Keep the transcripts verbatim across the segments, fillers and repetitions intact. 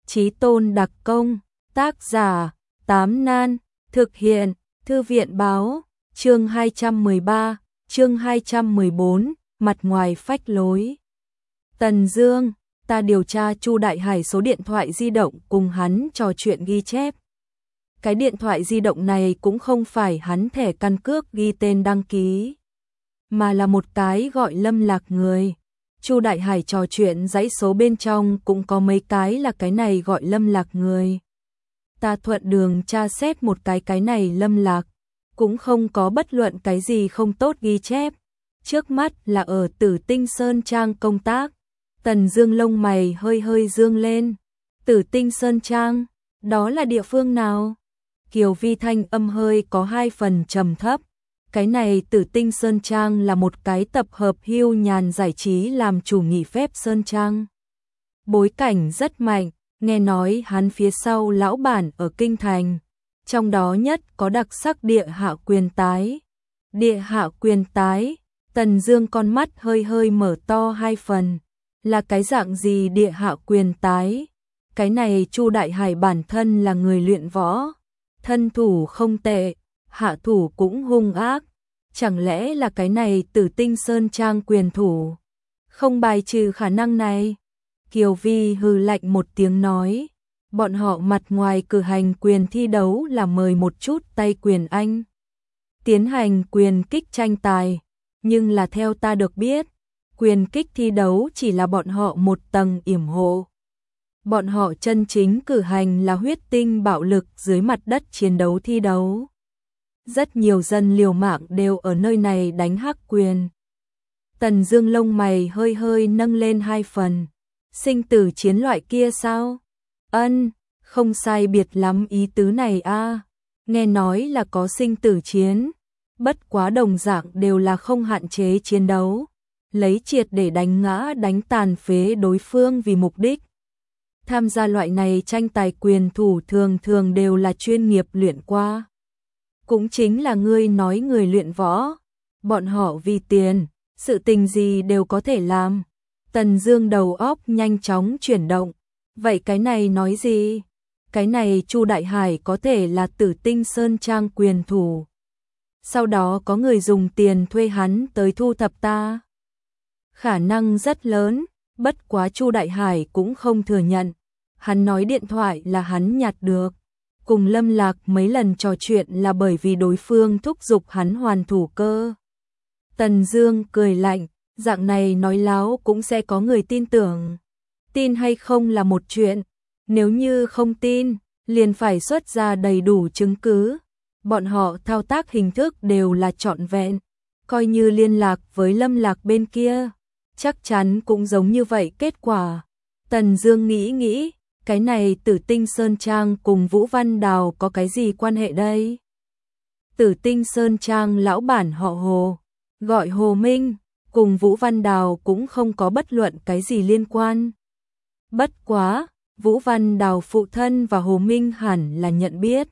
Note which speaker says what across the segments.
Speaker 1: Chí tôn đặc công, tác giả, Tám Nan, thực hiện, Thư viện báo, chương hai trăm mười ba, chương hai trăm mười bốn, mặt ngoài phách lối. Tần Dương, ta điều tra Chu Đại Hải số điện thoại di động cùng hắn trò chuyện ghi chép. Cái điện thoại di động này cũng không phải hắn thẻ căn cước ghi tên đăng ký, mà là một cái gọi Lâm Lạc người. Chu Đại Hải trò chuyện dãy số bên trong cũng có mấy cái là cái này gọi Lâm Lạc người. Ta thuận đường tra xét một cái cái này Lâm Lạc, cũng không có bất luận cái gì không tốt ghi chép. Trước mắt là ở Tử Tinh Sơn Trang công tác. Tần Dương lông mày hơi hơi dương lên. Tử Tinh Sơn Trang, đó là địa phương nào? Kiều Vi thanh âm hơi có hai phần trầm thấp. Cái này Tử Tinh Sơn Trang là một cái tập hợp hưu nhàn giải trí làm chủ nghỉ phép Sơn Trang. Bối cảnh rất mạnh, nghe nói hắn phía sau lão bản ở Kinh Thành. Trong đó nhất có đặc sắc Địa Hạ Quyền Tái. Địa Hạ Quyền Tái, Tần Dương con mắt hơi hơi mở to hai phần. Là cái dạng gì Địa Hạ Quyền Tái? Cái này Chu Đại Hải bản thân là người luyện võ, thân thủ không tệ, hạ thủ cũng hung ác. Chẳng lẽ là cái này Tử Tinh Sơn Trang quyền thủ? Không bài trừ khả năng này. Kiều Vi hừ lạnh một tiếng nói, bọn họ mặt ngoài cử hành quyền thi đấu là mời một chút tay quyền Anh tiến hành quyền kích tranh tài, nhưng là theo ta được biết, quyền kích thi đấu chỉ là bọn họ một tầng yểm hộ. Bọn họ chân chính cử hành là huyết tinh bạo lực dưới mặt đất chiến đấu thi đấu. Rất nhiều dân liều mạng đều ở nơi này đánh hắc quyền. Tần Dương lông mày hơi hơi nâng lên hai phần. Sinh tử chiến loại kia sao? Ân, không sai biệt lắm ý tứ này a. Nghe nói là có sinh tử chiến, bất quá đồng dạng đều là không hạn chế chiến đấu, lấy triệt để đánh ngã đánh tàn phế đối phương vì mục đích. Tham gia loại này tranh tài quyền thủ thường thường đều là chuyên nghiệp luyện qua. Cũng chính là ngươi nói người luyện võ, bọn họ vì tiền, sự tình gì đều có thể làm. Tần Dương đầu óc nhanh chóng chuyển động. Vậy cái này nói gì? Cái này Chu Đại Hải có thể là Tử Tinh Sơn Trang quyền thủ. Sau đó có người dùng tiền thuê hắn tới thu thập ta. Khả năng rất lớn, bất quá Chu Đại Hải cũng không thừa nhận. Hắn nói điện thoại là hắn nhặt được. Cùng Lâm Lạc mấy lần trò chuyện là bởi vì đối phương thúc giục hắn hoàn thủ cơ. Tần Dương cười lạnh, dạng này nói láo cũng sẽ có người tin tưởng. Tin hay không là một chuyện, nếu như không tin, liền phải xuất ra đầy đủ chứng cứ. Bọn họ thao tác hình thức đều là trọn vẹn, coi như liên lạc với Lâm Lạc bên kia, chắc chắn cũng giống như vậy kết quả. Tần Dương nghĩ nghĩ, cái này Tử Tinh Sơn Trang cùng Vũ Văn Đào có cái gì quan hệ đây? Tử Tinh Sơn Trang lão bản họ Hồ, gọi Hồ Minh, cùng Vũ Văn Đào cũng không có bất luận cái gì liên quan. Bất quá, Vũ Văn Đào phụ thân và Hồ Minh hẳn là nhận biết.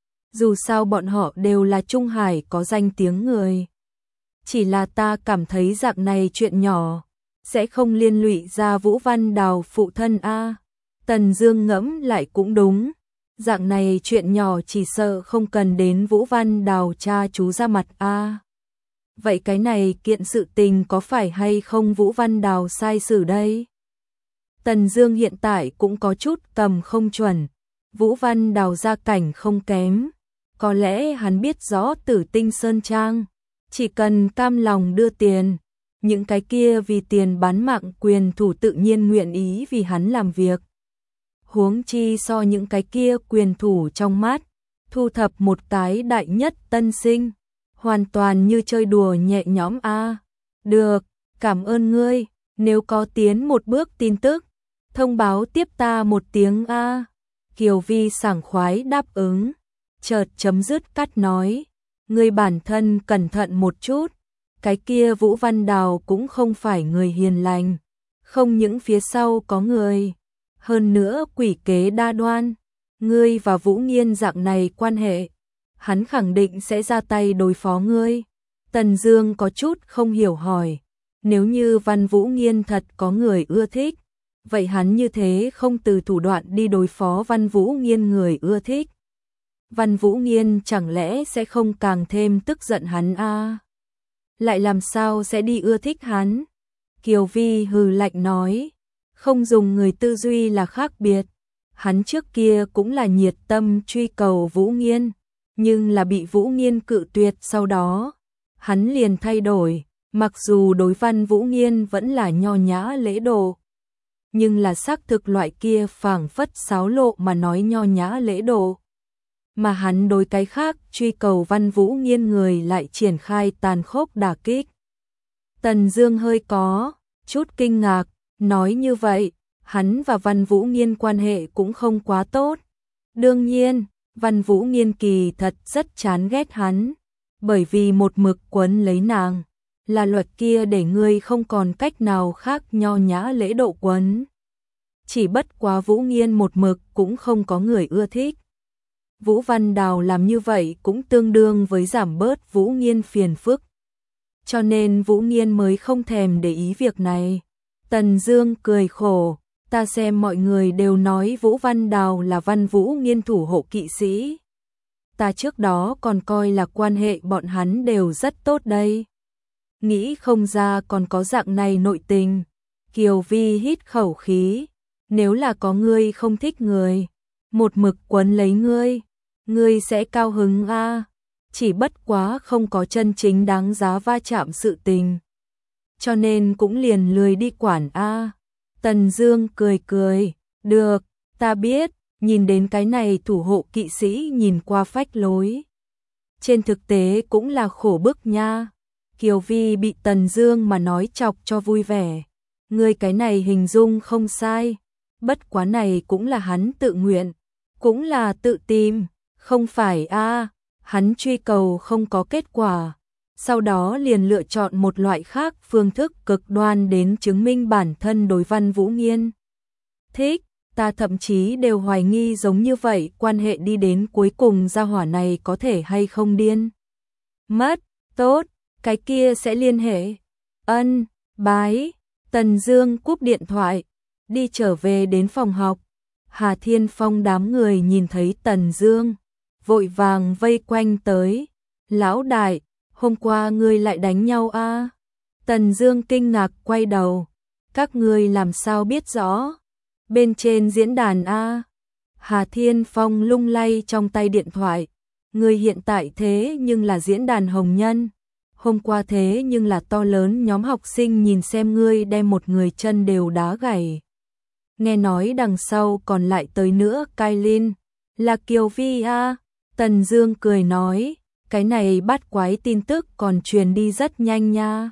Speaker 1: Dù sao bọn họ đều là Trung Hải có danh tiếng người. Chỉ là ta cảm thấy dạng này chuyện nhỏ, sẽ không liên lụy ra Vũ Văn Đào phụ thân a. Tần Dương ngẫm lại cũng đúng, dạng này chuyện nhỏ chỉ sợ không cần đến Vũ Văn Đào cha chú ra mặt a. Vậy cái này kiện sự tình có phải hay không Vũ Văn Đào sai xử đây? Tần Dương hiện tại cũng có chút cầm không chuẩn. Vũ Văn Đào gia cảnh không kém, có lẽ hắn biết rõ Tử Tinh Sơn Trang, chỉ cần cam lòng đưa tiền, những cái kia vì tiền bán mạng quyền thủ tự nhiên nguyện ý vì hắn làm việc. Huống chi so những cái kia quyền thủ trong mắt, thu thập một cái đại nhất tân sinh, hoàn toàn như chơi đùa nhẹ nhõm a. Được, cảm ơn ngươi, nếu có tiến một bước tin tức, thông báo tiếp ta một tiếng a. Kiều Vi sảng khoái đáp ứng, chợt chấm dứt cắt nói, ngươi bản thân cẩn thận một chút, cái kia Vũ Văn Đào cũng không phải người hiền lành, không những phía sau có người, hơn nữa quỷ kế đa đoan, ngươi và Vũ Nghiên dạng này quan hệ, hắn khẳng định sẽ ra tay đối phó ngươi. Tần Dương có chút không hiểu hỏi, nếu như Văn Vũ Nghiên thật có người ưa thích, vậy hắn như thế không từ thủ đoạn đi đối phó Văn Vũ Nghiên người ưa thích. Văn Vũ Nghiên chẳng lẽ sẽ không càng thêm tức giận hắn a? À? Lại làm sao sẽ đi ưa thích hắn? Kiều Vi hừ lạnh nói, không dùng người tư duy là khác biệt. Hắn trước kia cũng là nhiệt tâm truy cầu Vũ Nghiên, nhưng là bị Vũ Nghiên cự tuyệt, sau đó hắn liền thay đổi, mặc dù đối Văn Vũ Nghiên vẫn là nho nhã lễ độ, nhưng là xác thực loại kia phảng phất sáo lộ mà nói nho nhã lễ độ. Mà hắn đối cái khác truy cầu Văn Vũ Nghiên người lại triển khai tàn khốc đả kích. Tần Dương hơi có chút kinh ngạc, nói như vậy, hắn và Văn Vũ Nghiên quan hệ cũng không quá tốt. Đương nhiên, Văn Vũ Nghiên kỳ thật rất chán ghét hắn, bởi vì một mực quấn lấy nàng, là luật kia để ngươi không còn cách nào khác nho nhã lễ độ quấn. Chỉ bất quá Vũ Nghiên một mực cũng không có người ưa thích. Vũ Văn Đào làm như vậy cũng tương đương với giảm bớt Vũ Nghiên phiền phức. Cho nên Vũ Nghiên mới không thèm để ý việc này. Tần Dương cười khổ, ta xem mọi người đều nói Vũ Văn Đào là Văn Vũ Nghiên thủ hộ kỵ sĩ. Ta trước đó còn coi là quan hệ bọn hắn đều rất tốt đây. Nghĩ không ra còn có dạng này nội tình. Kiều Vi hít khẩu khí, nếu là có ngươi không thích người, một mực quấn lấy ngươi, ngươi sẽ cao hứng a. À. Chỉ bất quá không có chân chính đáng giá va chạm sự tình, cho nên cũng liền lười đi quản a. À. Tần Dương cười cười, được, ta biết, nhìn đến cái này thủ hộ kỵ sĩ nhìn qua phách lối, trên thực tế cũng là khổ bức nha. Kiều Vi bị Tần Dương mà nói chọc cho vui vẻ, ngươi cái này hình dung không sai, bất quá này cũng là hắn tự nguyện, cũng là tự tìm, không phải a? À, hắn truy cầu không có kết quả, sau đó liền lựa chọn một loại khác phương thức cực đoan đến chứng minh bản thân đối Văn Vũ Nghiên thích. Ta thậm chí đều hoài nghi giống như vậy quan hệ đi đến cuối cùng gia hỏa này có thể hay không điên mất. Tốt, cái kia sẽ liên hệ. Ân, bái. Tần Dương cúp điện thoại, đi trở về đến phòng học. Hà Thiên Phong đám người nhìn thấy Tần Dương, vội vàng vây quanh tới. Lão đại, hôm qua ngươi lại đánh nhau a? À? Tần Dương kinh ngạc quay đầu. Các ngươi làm sao biết rõ? Bên trên diễn đàn a. À? Hà Thiên Phong lung lay trong tay điện thoại. Ngươi hiện tại thế nhưng là diễn đàn hồng nhân. Hôm qua thế nhưng là to lớn nhóm học sinh nhìn xem ngươi đem một người chân đều đá gãy. Nghe nói đằng sau còn lại tới nữa Kailin, là Kiều Vi a. À? Tần Dương cười nói, cái này bắt quái tin tức còn truyền đi rất nhanh nha.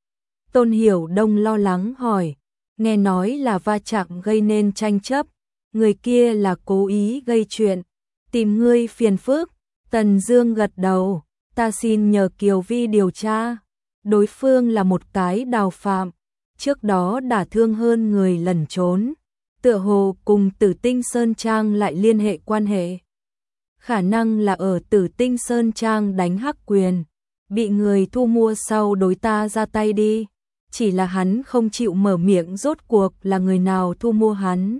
Speaker 1: Tôn Hiểu Đông lo lắng hỏi, nghe nói là va chạm gây nên tranh chấp, người kia là cố ý gây chuyện, tìm ngươi phiền phức. Tần Dương gật đầu, ta xin nhờ Kiều Vi điều tra. Đối phương là một cái đào phạm, trước đó đả thương hơn người lẩn trốn, tựa hồ cùng Tử Tinh Sơn Trang lại liên hệ quan hệ. Khả năng là ở Tử Tinh Sơn Trang đánh hắc quyền, bị người thu mua sau đối ta ra tay đi. Chỉ là hắn không chịu mở miệng rốt cuộc là người nào thu mua hắn.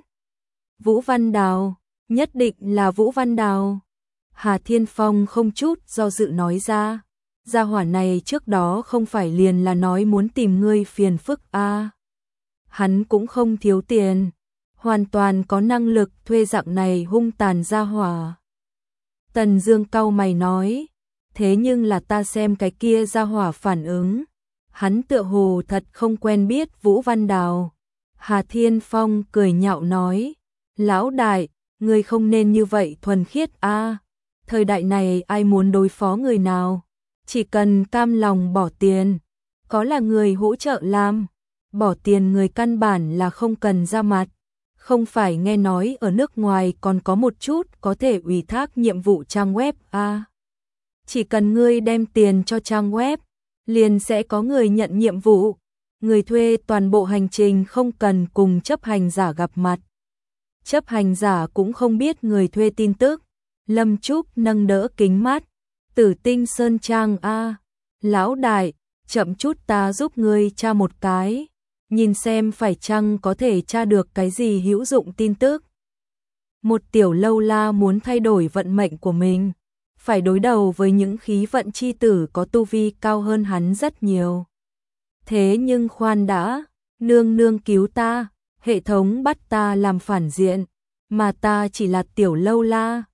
Speaker 1: Vũ Văn Đào, nhất định là Vũ Văn Đào. Hà Thiên Phong không chút do dự nói ra. Gia hỏa này trước đó không phải liền là nói muốn tìm ngươi phiền phức a? À? Hắn cũng không thiếu tiền, hoàn toàn có năng lực thuê dạng này hung tàn gia hỏa. Tần Dương cau mày nói, thế nhưng là ta xem cái kia gia hỏa phản ứng, hắn tựa hồ thật không quen biết Vũ Văn Đào. Hà Thiên Phong cười nhạo nói, lão đại, ngươi không nên như vậy thuần khiết a. À, thời đại này ai muốn đối phó người nào, chỉ cần cam lòng bỏ tiền, có là người hỗ trợ làm, bỏ tiền người căn bản là không cần ra mặt. Không phải nghe nói ở nước ngoài còn có một chút có thể ủy thác nhiệm vụ trang web a. À, chỉ cần ngươi đem tiền cho trang web, liền sẽ có người nhận nhiệm vụ, người thuê toàn bộ hành trình không cần cùng chấp hành giả gặp mặt. Chấp hành giả cũng không biết người thuê tin tức. Lâm Trúc nâng đỡ kính mắt, Tử Tinh Sơn Trang a, à, lão đại, chậm chút ta giúp ngươi tra một cái. nhìn xem phải chăng có thể tra được cái gì hữu dụng tin tức. Một tiểu lâu la muốn thay đổi vận mệnh của mình, phải đối đầu với những khí vận chi tử có tu vi cao hơn hắn rất nhiều. Thế nhưng khoan đã, nương nương cứu ta, hệ thống bắt ta làm phản diện, mà ta chỉ là tiểu lâu la,